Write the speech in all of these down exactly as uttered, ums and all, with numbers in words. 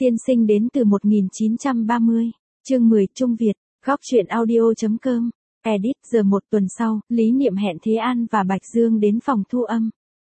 Tiên sinh đến từ một nghìn chín trăm ba mươi, chương mười, Trung Việt, góc truyện audio.com, edit. Giờ một tuần sau, Lý Niệm hẹn Thế An và Bạch Dương đến phòng thu âm.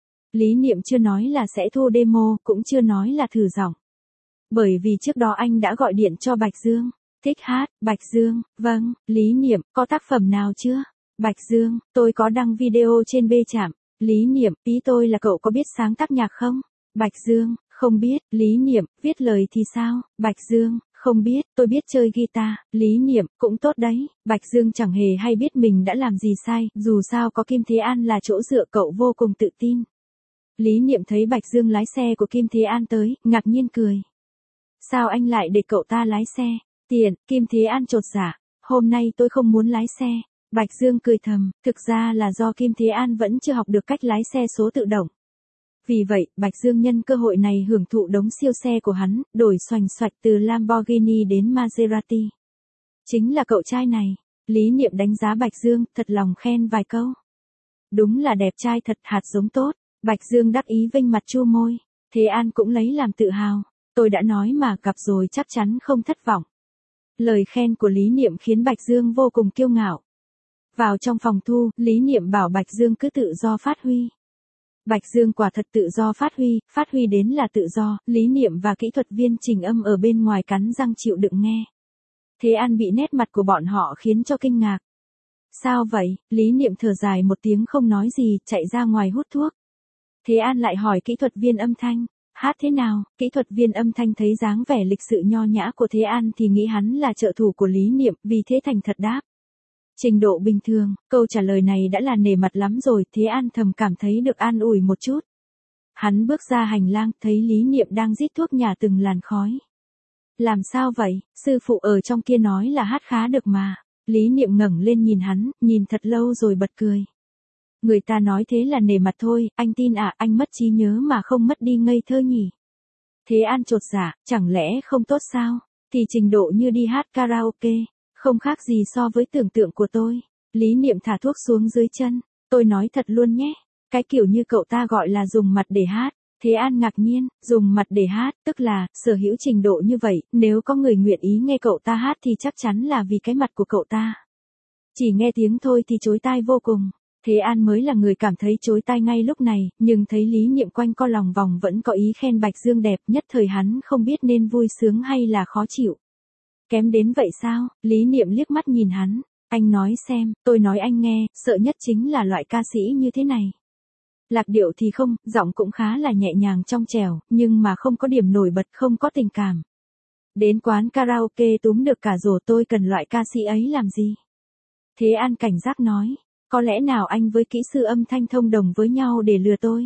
Lý Niệm chưa nói là sẽ thu demo, cũng chưa nói là thử giọng. Bởi vì trước đó anh đã gọi điện cho Bạch Dương. Thích hát, Bạch Dương, vâng. Lý Niệm, có tác phẩm nào chưa? Bạch Dương, tôi có đăng video trên B Trạm. Lý Niệm, ý tôi là cậu có biết sáng tác nhạc không? Bạch Dương, không biết. Lý Niệm, viết lời thì sao? Bạch Dương, không biết, tôi biết chơi guitar. Lý Niệm, cũng tốt đấy. Bạch Dương chẳng hề hay biết mình đã làm gì sai, dù sao có Kim Thế An là chỗ dựa cậu vô cùng tự tin. Lý Niệm thấy Bạch Dương lái xe của Kim Thế An tới, ngạc nhiên cười. Sao anh lại để cậu ta lái xe? Tiện. Kim Thế An chột dạ. Hôm nay tôi không muốn lái xe. Bạch Dương cười thầm, thực ra là do Kim Thế An vẫn chưa học được cách lái xe số tự động. Vì vậy, Bạch Dương nhân cơ hội này hưởng thụ đống siêu xe của hắn, đổi xoành xoạch từ Lamborghini đến Maserati. Chính là cậu trai này. Lý Niệm đánh giá Bạch Dương, thật lòng khen vài câu. Đúng là đẹp trai thật, hạt giống tốt. Bạch Dương đắc ý vênh mặt chu môi. Thế An cũng lấy làm tự hào. Tôi đã nói mà, gặp rồi chắc chắn không thất vọng. Lời khen của Lý Niệm khiến Bạch Dương vô cùng kiêu ngạo. Vào trong phòng thu, Lý Niệm bảo Bạch Dương cứ tự do phát huy. Bạch Dương quả thật tự do phát huy, phát huy đến là tự do. Lý Niệm và kỹ thuật viên chỉnh âm ở bên ngoài cắn răng chịu đựng nghe. Thế An bị nét mặt của bọn họ khiến cho kinh ngạc. Sao vậy? Lý Niệm thở dài một tiếng không nói gì, chạy ra ngoài hút thuốc. Thế An lại hỏi kỹ thuật viên âm thanh, hát thế nào? Kỹ thuật viên âm thanh thấy dáng vẻ lịch sự nho nhã của Thế An thì nghĩ hắn là trợ thủ của Lý Niệm, vì thế thành thật đáp. Trình độ bình thường. Câu trả lời này đã là nể mặt lắm rồi. Thế An thầm cảm thấy được an ủi một chút. Hắn bước ra hành lang, thấy Lý Niệm đang rít thuốc nhả từng làn khói. Làm sao vậy? Sư phụ ở trong kia nói là hát khá được mà. Lý Niệm ngẩng lên nhìn hắn, nhìn thật lâu rồi bật cười. Người ta nói thế là nể mặt thôi, anh tin à? Anh mất trí nhớ mà không mất đi ngây thơ nhỉ? Thế An chột dạ, chẳng lẽ không tốt sao? Thì trình độ như đi hát karaoke, không khác gì so với tưởng tượng của tôi. Lý Niệm thả thuốc xuống dưới chân. Tôi nói thật luôn nhé. Cái kiểu như cậu ta gọi là dùng mặt để hát. Thế An ngạc nhiên, dùng mặt để hát, tức là, sở hữu trình độ như vậy, nếu có người nguyện ý nghe cậu ta hát thì chắc chắn là vì cái mặt của cậu ta. Chỉ nghe tiếng thôi thì chối tai vô cùng. Thế An mới là người cảm thấy chối tai ngay lúc này, nhưng thấy Lý Niệm quanh co lòng vòng vẫn có ý khen Bạch Dương đẹp, nhất thời hắn không biết nên vui sướng hay là khó chịu. Kém đến vậy sao? Lý Niệm liếc mắt nhìn hắn. Anh nói xem, tôi nói anh nghe, sợ nhất chính là loại ca sĩ như thế này. Lạc điệu thì không, giọng cũng khá là nhẹ nhàng trong trẻo, nhưng mà không có điểm nổi bật, không có tình cảm. Đến quán karaoke túm được cả rổ, tôi cần loại ca sĩ ấy làm gì? Thế An cảnh giác nói, có lẽ nào anh với kỹ sư âm thanh thông đồng với nhau để lừa tôi?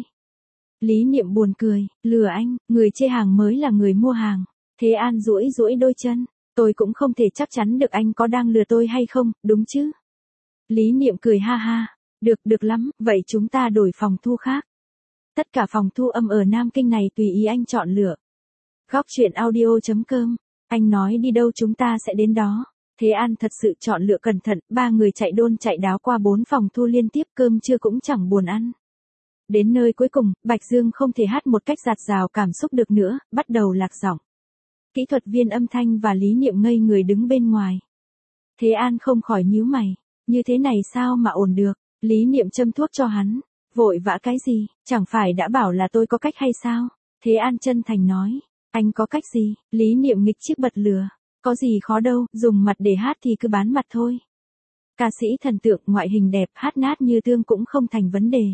Lý Niệm buồn cười, lừa anh, người chê hàng mới là người mua hàng. Thế An duỗi duỗi đôi chân. Tôi cũng không thể chắc chắn được anh có đang lừa tôi hay không, đúng chứ? Lý Niệm cười ha ha. Được, được lắm, vậy chúng ta đổi phòng thu khác. Tất cả phòng thu âm ở Nam Kinh này tùy ý anh chọn lựa. Góc truyện audio.com. Anh nói đi đâu chúng ta sẽ đến đó. Thế An thật sự chọn lựa cẩn thận, ba người chạy đôn chạy đáo qua bốn phòng thu liên tiếp, cơm trưa cũng chẳng buồn ăn. Đến nơi cuối cùng, Bạch Dương không thể hát một cách dạt dào cảm xúc được nữa, bắt đầu lạc giọng. Kỹ thuật viên âm thanh và Lý Niệm ngây người đứng bên ngoài. Thế An không khỏi nhíu mày. Như thế này sao mà ổn được? Lý Niệm châm thuốc cho hắn. Vội vã cái gì? Chẳng phải đã bảo là tôi có cách hay sao? Thế An chân thành nói. Anh có cách gì? Lý Niệm nghịch chiếc bật lửa. Có gì khó đâu, dùng mặt để hát thì cứ bán mặt thôi. Ca sĩ thần tượng, ngoại hình đẹp, hát nát như tương cũng không thành vấn đề.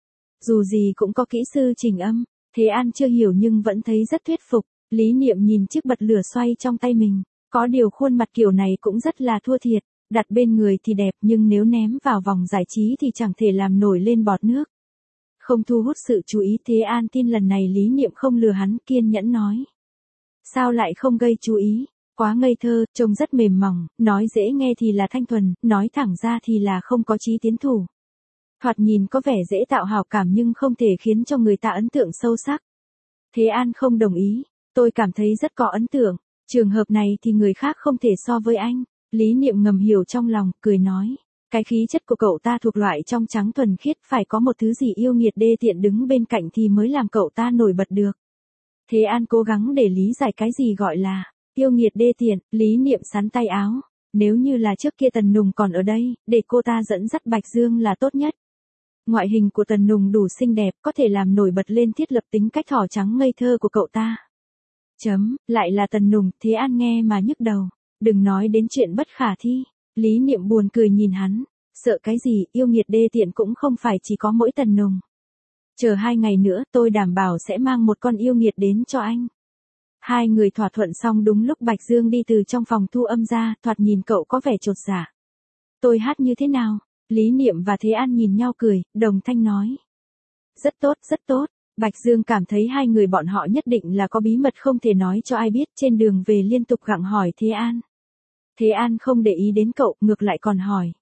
Dù gì cũng có kỹ sư chỉnh âm. Thế An chưa hiểu nhưng vẫn thấy rất thuyết phục. Lý Niệm nhìn chiếc bật lửa xoay trong tay mình. Có điều khuôn mặt kiểu này cũng rất là thua thiệt. Đặt bên người thì đẹp nhưng nếu ném vào vòng giải trí thì chẳng thể làm nổi lên bọt nước. Không thu hút sự chú ý. Thế An tin lần này Lý Niệm không lừa hắn, kiên nhẫn nói. Sao lại không gây chú ý? Quá ngây thơ, trông rất mềm mỏng, nói dễ nghe thì là thanh thuần, nói thẳng ra thì là không có chí tiến thủ. Thoạt nhìn có vẻ dễ tạo hào cảm nhưng không thể khiến cho người ta ấn tượng sâu sắc. Thế An không đồng ý. Tôi cảm thấy rất có ấn tượng. Trường hợp này thì người khác không thể so với anh. Lý Niệm ngầm hiểu trong lòng, cười nói. Cái khí chất của cậu ta thuộc loại trong trắng thuần khiết, phải có một thứ gì yêu nghiệt đê tiện đứng bên cạnh thì mới làm cậu ta nổi bật được. Thế An cố gắng để lý giải cái gì gọi là yêu nghiệt đê tiện, Lý Niệm sắn tay áo. Nếu như là trước kia Tần Nùng còn ở đây, để cô ta dẫn dắt Bạch Dương là tốt nhất. Ngoại hình của Tần Nùng đủ xinh đẹp, có thể làm nổi bật lên thiết lập tính cách thỏ trắng ngây thơ của cậu ta. Chấm, lại là Tần Nùng, Thế An nghe mà nhức đầu. Đừng nói đến chuyện bất khả thi. Lý Niệm buồn cười nhìn hắn. Sợ cái gì, yêu nghiệt đê tiện cũng không phải chỉ có mỗi Tần Nùng. Chờ hai ngày nữa tôi đảm bảo sẽ mang một con yêu nghiệt đến cho anh. Hai người thỏa thuận xong đúng lúc Bạch Dương đi từ trong phòng thu âm ra, thoạt nhìn cậu có vẻ chột dạ. Tôi hát như thế nào? Lý Niệm và Thế An nhìn nhau cười, đồng thanh nói. Rất tốt, rất tốt. Bạch Dương cảm thấy hai người bọn họ nhất định là có bí mật không thể nói cho ai biết, trên đường về liên tục gặng hỏi Thế An. Thế An không để ý đến cậu, ngược lại còn hỏi.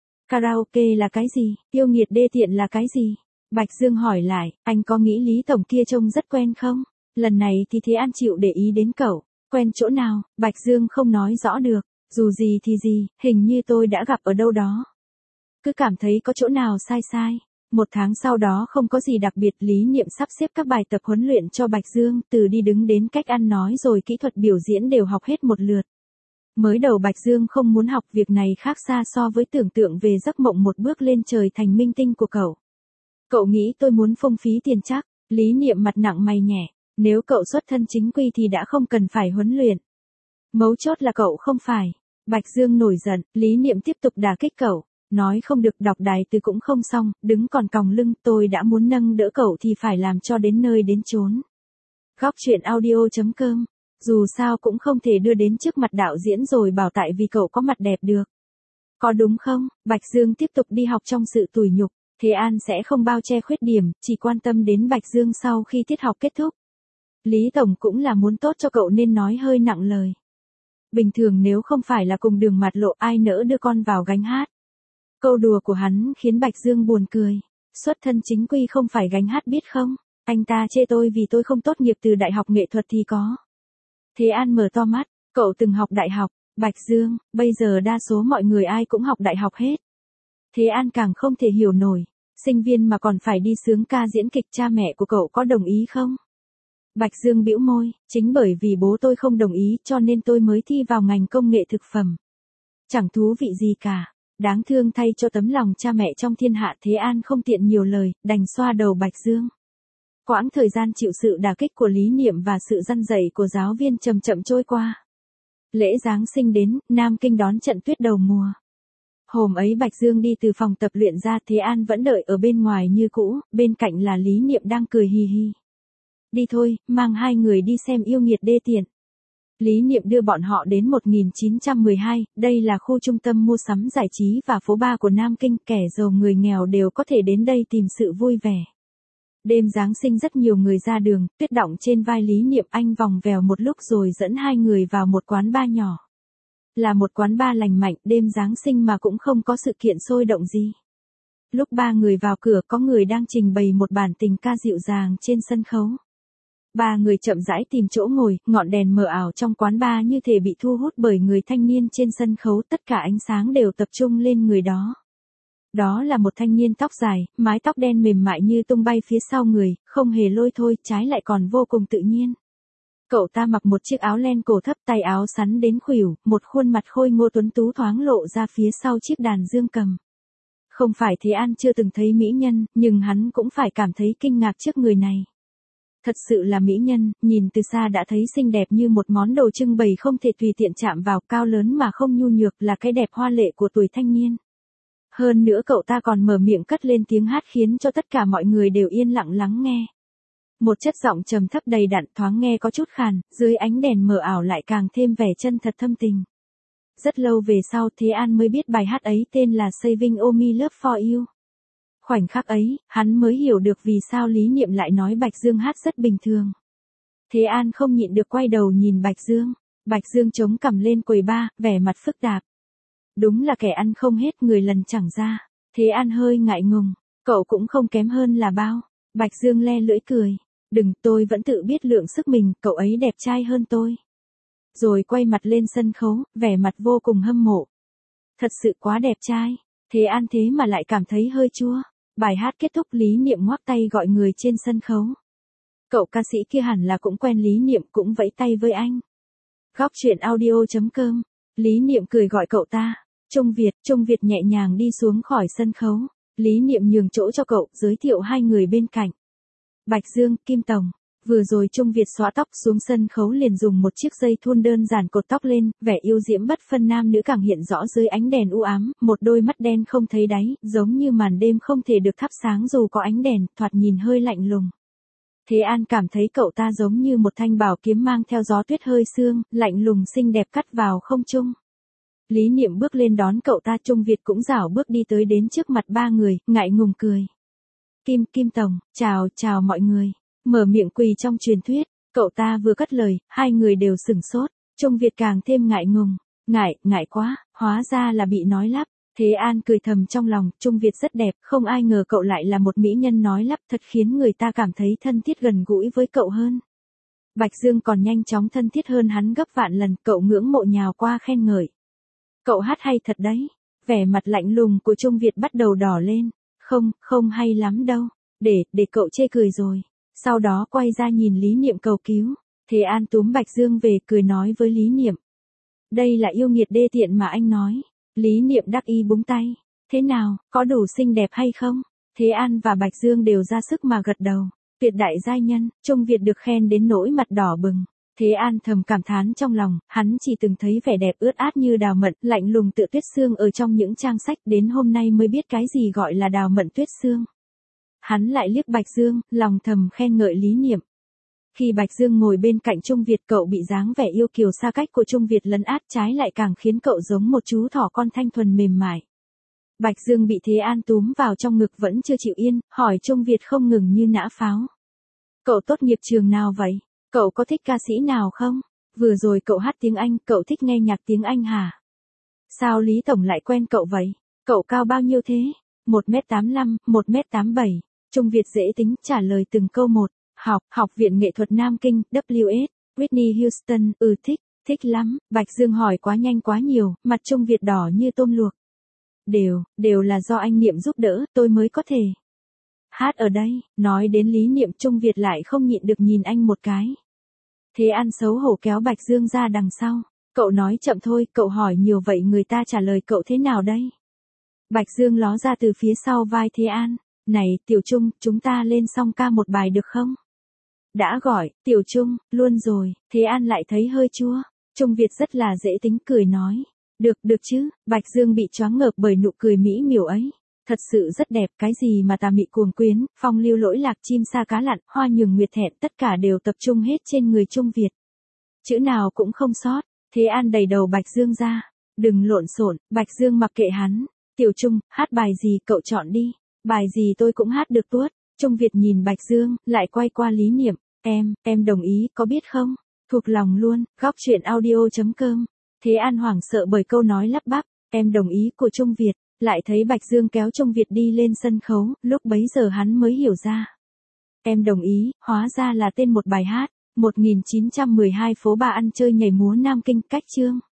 Karaoke là cái gì? Yêu nghiệt đê tiện là cái gì? Bạch Dương hỏi lại, anh có nghĩ Lý Tổng kia trông rất quen không? Lần này thì Thế An chịu để ý đến cậu. Quen chỗ nào? Bạch Dương không nói rõ được. Dù gì thì gì, hình như tôi đã gặp ở đâu đó. Cứ cảm thấy có chỗ nào sai sai. Một tháng sau đó không có gì đặc biệt, Lý Niệm sắp xếp các bài tập huấn luyện cho Bạch Dương, từ đi đứng đến cách ăn nói rồi kỹ thuật biểu diễn đều học hết một lượt. Mới đầu Bạch Dương không muốn học, việc này khác xa so với tưởng tượng về giấc mộng một bước lên trời thành minh tinh của cậu. Cậu nghĩ tôi muốn phung phí tiền chắc? Lý Niệm mặt nặng mày nhẹ. Nếu cậu xuất thân chính quy thì đã không cần phải huấn luyện. Mấu chốt là cậu không phải. Bạch Dương nổi giận, Lý Niệm tiếp tục đả kích cậu. Nói không được, đọc đài từ cũng không xong, đứng còn còng lưng, tôi đã muốn nâng đỡ cậu thì phải làm cho đến nơi đến chốn. Góc truyện audio chấm com. Dù sao cũng không thể đưa đến trước mặt đạo diễn rồi bảo tại vì cậu có mặt đẹp được. Có đúng không? Bạch Dương tiếp tục đi học trong sự tủi nhục. Thế An sẽ không bao che khuyết điểm, chỉ quan tâm đến Bạch Dương sau khi tiết học kết thúc. Lý Tổng cũng là muốn tốt cho cậu nên nói hơi nặng lời. Bình thường nếu không phải là cùng đường mặt lộ, ai nỡ đưa con vào gánh hát. Câu đùa của hắn khiến Bạch Dương buồn cười. Xuất thân chính quy không phải gánh hát biết không? Anh ta chê tôi vì tôi không tốt nghiệp từ đại học nghệ thuật thì có. Thế An mở to mắt, cậu từng học đại học. Bạch Dương, bây giờ đa số mọi người ai cũng học đại học hết. Thế An càng không thể hiểu nổi. Sinh viên mà còn phải đi sướng ca diễn kịch, cha mẹ của cậu có đồng ý không? Bạch Dương bĩu môi, chính bởi vì bố tôi không đồng ý cho nên tôi mới thi vào ngành công nghệ thực phẩm. Chẳng thú vị gì cả. Đáng thương thay cho tấm lòng cha mẹ trong thiên hạ. Thế An không tiện nhiều lời, đành xoa đầu Bạch Dương. Quãng thời gian chịu sự đả kích của Lý Niệm và sự răn dạy của giáo viên chậm chậm trôi qua. Lễ Giáng sinh đến, Nam Kinh đón trận tuyết đầu mùa. Hôm ấy Bạch Dương đi từ phòng tập luyện ra, Thế An vẫn đợi ở bên ngoài như cũ, bên cạnh là Lý Niệm đang cười hì hì. Đi thôi, mang hai người đi xem yêu nghiệt đê tiện. Lý Niệm đưa bọn họ đến một nghìn chín trăm mười hai, đây là khu trung tâm mua sắm giải trí và phố bar của Nam Kinh, kẻ giàu người nghèo đều có thể đến đây tìm sự vui vẻ. Đêm Giáng sinh rất nhiều người ra đường, tuyết đọng trên vai Lý Niệm, anh vòng vèo một lúc rồi dẫn hai người vào một quán bar nhỏ. Là một quán bar lành mạnh, đêm Giáng sinh mà cũng không có sự kiện sôi động gì. Lúc ba người vào cửa có người đang trình bày một bản tình ca dịu dàng trên sân khấu. Ba người chậm rãi tìm chỗ ngồi, ngọn đèn mờ ảo trong quán bar như thể bị thu hút bởi người thanh niên trên sân khấu, tất cả ánh sáng đều tập trung lên người đó. Đó là một thanh niên tóc dài, mái tóc đen mềm mại như tung bay phía sau người, không hề lôi thôi, trái lại còn vô cùng tự nhiên. Cậu ta mặc một chiếc áo len cổ thấp, tay áo sắn đến khuỷu, một khuôn mặt khôi ngô tuấn tú thoáng lộ ra phía sau chiếc đàn dương cầm. Không phải Thế An chưa từng thấy mỹ nhân, nhưng hắn cũng phải cảm thấy kinh ngạc trước người này. Thật sự là mỹ nhân, nhìn từ xa đã thấy xinh đẹp như một món đồ trưng bày không thể tùy tiện chạm vào, cao lớn mà không nhu nhược, là cái đẹp hoa lệ của tuổi thanh niên. Hơn nữa cậu ta còn mở miệng cất lên tiếng hát khiến cho tất cả mọi người đều yên lặng lắng nghe. Một chất giọng trầm thấp đầy đặn, thoáng nghe có chút khàn, dưới ánh đèn mờ ảo lại càng thêm vẻ chân thật thâm tình. Rất lâu về sau Thế An mới biết bài hát ấy tên là Saving All My Love For You. Khoảnh khắc ấy, hắn mới hiểu được vì sao Lý Niệm lại nói Bạch Dương hát rất bình thường. Thế An không nhịn được quay đầu nhìn Bạch Dương. Bạch Dương chống cằm lên quầy bar, vẻ mặt phức tạp. Đúng là kẻ ăn không hết, người lần chẳng ra. Thế An hơi ngại ngùng, cậu cũng không kém hơn là bao. Bạch Dương le lưỡi cười. Đừng, tôi vẫn tự biết lượng sức mình, cậu ấy đẹp trai hơn tôi. Rồi quay mặt lên sân khấu, vẻ mặt vô cùng hâm mộ. Thật sự quá đẹp trai. Thế An thế mà lại cảm thấy hơi chua. Bài hát kết thúc, Lý Niệm ngoắc tay gọi người trên sân khấu. Cậu ca sĩ kia hẳn là cũng quen Lý Niệm, cũng vẫy tay với anh. Góc chuyện audio.com. Lý Niệm cười gọi cậu ta. Trung Việt, Trung Việt nhẹ nhàng đi xuống khỏi sân khấu. Lý Niệm nhường chỗ cho cậu, giới thiệu hai người bên cạnh. Bạch Dương, Kim Tổng. Vừa rồi Trung Việt xõa tóc xuống sân khấu liền dùng một chiếc dây thun đơn giản cột tóc lên, vẻ yêu diễm bất phân nam nữ càng hiện rõ dưới ánh đèn u ám, một đôi mắt đen không thấy đáy, giống như màn đêm không thể được thắp sáng dù có ánh đèn, thoạt nhìn hơi lạnh lùng. Thế An cảm thấy cậu ta giống như một thanh bảo kiếm mang theo gió tuyết hơi sương, lạnh lùng xinh đẹp cắt vào không trung. Lý Niệm bước lên đón cậu ta, Trung Việt cũng rảo bước đi tới đến trước mặt ba người, ngại ngùng cười. Kim, Kim Tổng, chào, chào mọi người. Mở miệng quỳ trong truyền thuyết, cậu ta vừa cất lời, hai người đều sửng sốt, Trung Việt càng thêm ngại ngùng, ngại, ngại quá, hóa ra là bị nói lắp. Thế An cười thầm trong lòng, Trung Việt rất đẹp, không ai ngờ cậu lại là một mỹ nhân nói lắp, thật khiến người ta cảm thấy thân thiết gần gũi với cậu hơn. Bạch Dương còn nhanh chóng thân thiết hơn hắn gấp vạn lần, cậu ngưỡng mộ nhào qua khen ngợi. Cậu hát hay thật đấy. Vẻ mặt lạnh lùng của Trung Việt bắt đầu đỏ lên. Không, không hay lắm đâu. Để, để cậu chê cười rồi. Sau đó quay ra nhìn Lý Niệm cầu cứu. Thế An túm Bạch Dương về cười nói với Lý Niệm. Đây là yêu nghiệt đê tiện mà anh nói. Lý Niệm đắc ý búng tay. Thế nào, có đủ xinh đẹp hay không? Thế An và Bạch Dương đều ra sức mà gật đầu. Tuyệt đại giai nhân, Trung Việt được khen đến nỗi mặt đỏ bừng. Thế An thầm cảm thán trong lòng, hắn chỉ từng thấy vẻ đẹp ướt át như đào mận, lạnh lùng tựa tuyết sương ở trong những trang sách, đến hôm nay mới biết cái gì gọi là đào mận tuyết sương. Hắn lại liếc Bạch Dương, lòng thầm khen ngợi Lý Niệm. Khi Bạch Dương ngồi bên cạnh Trung Việt, cậu bị dáng vẻ yêu kiều xa cách của Trung Việt lấn át, trái lại càng khiến cậu giống một chú thỏ con thanh thuần mềm mại. Bạch Dương bị Thế An túm vào trong ngực vẫn chưa chịu yên, hỏi Trung Việt không ngừng như nã pháo. Cậu tốt nghiệp trường nào vậy? Cậu có thích ca sĩ nào không? Vừa rồi cậu hát tiếng Anh, cậu thích nghe nhạc tiếng Anh hả? Sao Lý Tổng lại quen cậu vậy? Cậu cao bao nhiêu thế? một mét tám mươi lăm, một mét tám mươi bảy. Trung Việt dễ tính trả lời từng câu một. Học, Học viện Nghệ thuật Nam Kinh, W S, Whitney Houston, ừ thích, thích lắm. Bạch Dương hỏi quá nhanh quá nhiều, mặt Trung Việt đỏ như tôm luộc. Đều, đều là do anh Niệm giúp đỡ, tôi mới có thể hát ở đây. Nói đến Lý Niệm, Trung Việt lại không nhịn được nhìn anh một cái. Thế An xấu hổ kéo Bạch Dương ra đằng sau. Cậu nói chậm thôi, cậu hỏi nhiều vậy người ta trả lời cậu thế nào đây? Bạch Dương ló ra từ phía sau vai Thế An. Này, Tiểu Trung, chúng ta lên song ca một bài được không? Đã gọi, Tiểu Trung, luôn rồi. Thế An lại thấy hơi chua. Trung Việt rất là dễ tính cười nói. Được, được chứ. Bạch Dương bị choáng ngợp bởi nụ cười mỹ miều ấy. Thật sự rất đẹp, cái gì mà tà mị cuồng quyến, phong lưu lỗi lạc, chim sa cá lặn, hoa nhường nguyệt thẹn, tất cả đều tập trung hết trên người Trung Việt. Chữ nào cũng không sót. Thế An đẩy đầu Bạch Dương ra. Đừng lộn xộn. Bạch Dương mặc kệ hắn. Tiểu Trung, hát bài gì cậu chọn đi. Bài gì tôi cũng hát được tuốt. Trung Việt nhìn Bạch Dương, lại quay qua Lý Niệm. Em, em đồng ý, có biết không? Thuộc lòng luôn. Góc chuyện audio.com. Thế An hoảng sợ bởi câu nói lắp bắp. Em đồng ý của Trung Việt. Lại thấy Bạch Dương kéo Trung Việt đi lên sân khấu, lúc bấy giờ hắn mới hiểu ra. Em đồng ý, hóa ra là tên một bài hát. một nghìn chín trăm mười hai phố ba ăn chơi nhảy múa Nam Kinh, cách chương.